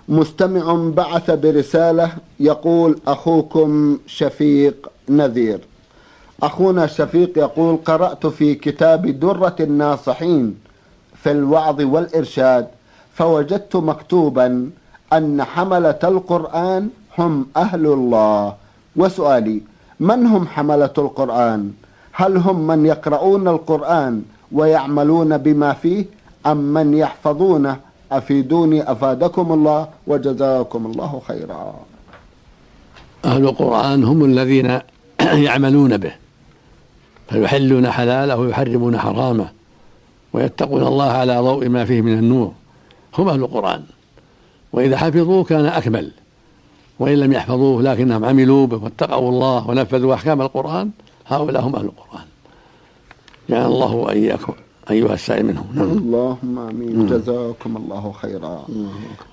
مستمع بعث برسالة يقول: أخوكم شفيق نذير. أخونا شفيق يقول: قرأت في كتاب درة الناصحين في الوعظ والإرشاد فوجدت مكتوبا أن حملة القرآن هم أهل الله. وسؤالي: من هم حملة القرآن؟ هل هم من يقرؤون القرآن ويعملون بما فيه أم من يحفظونه؟ أفيدوني أفادكم الله وجزاكم الله خيرا. أهل القرآن هم الذين يعملون به فيحلون حلاله ويحرمون حرامه ويتقون الله على ضوء ما فيه من النور، هم أهل القرآن. وإذا حفظوه كان أكمل، وإن لم يحفظوه لكنهم عملوا به واتقوا الله ونفذوا أحكام القرآن هؤلاء هم أهل القرآن. يعني الله وإياكم أيها السائل منهم. اللهم آمين. جزاكم الله خيرا.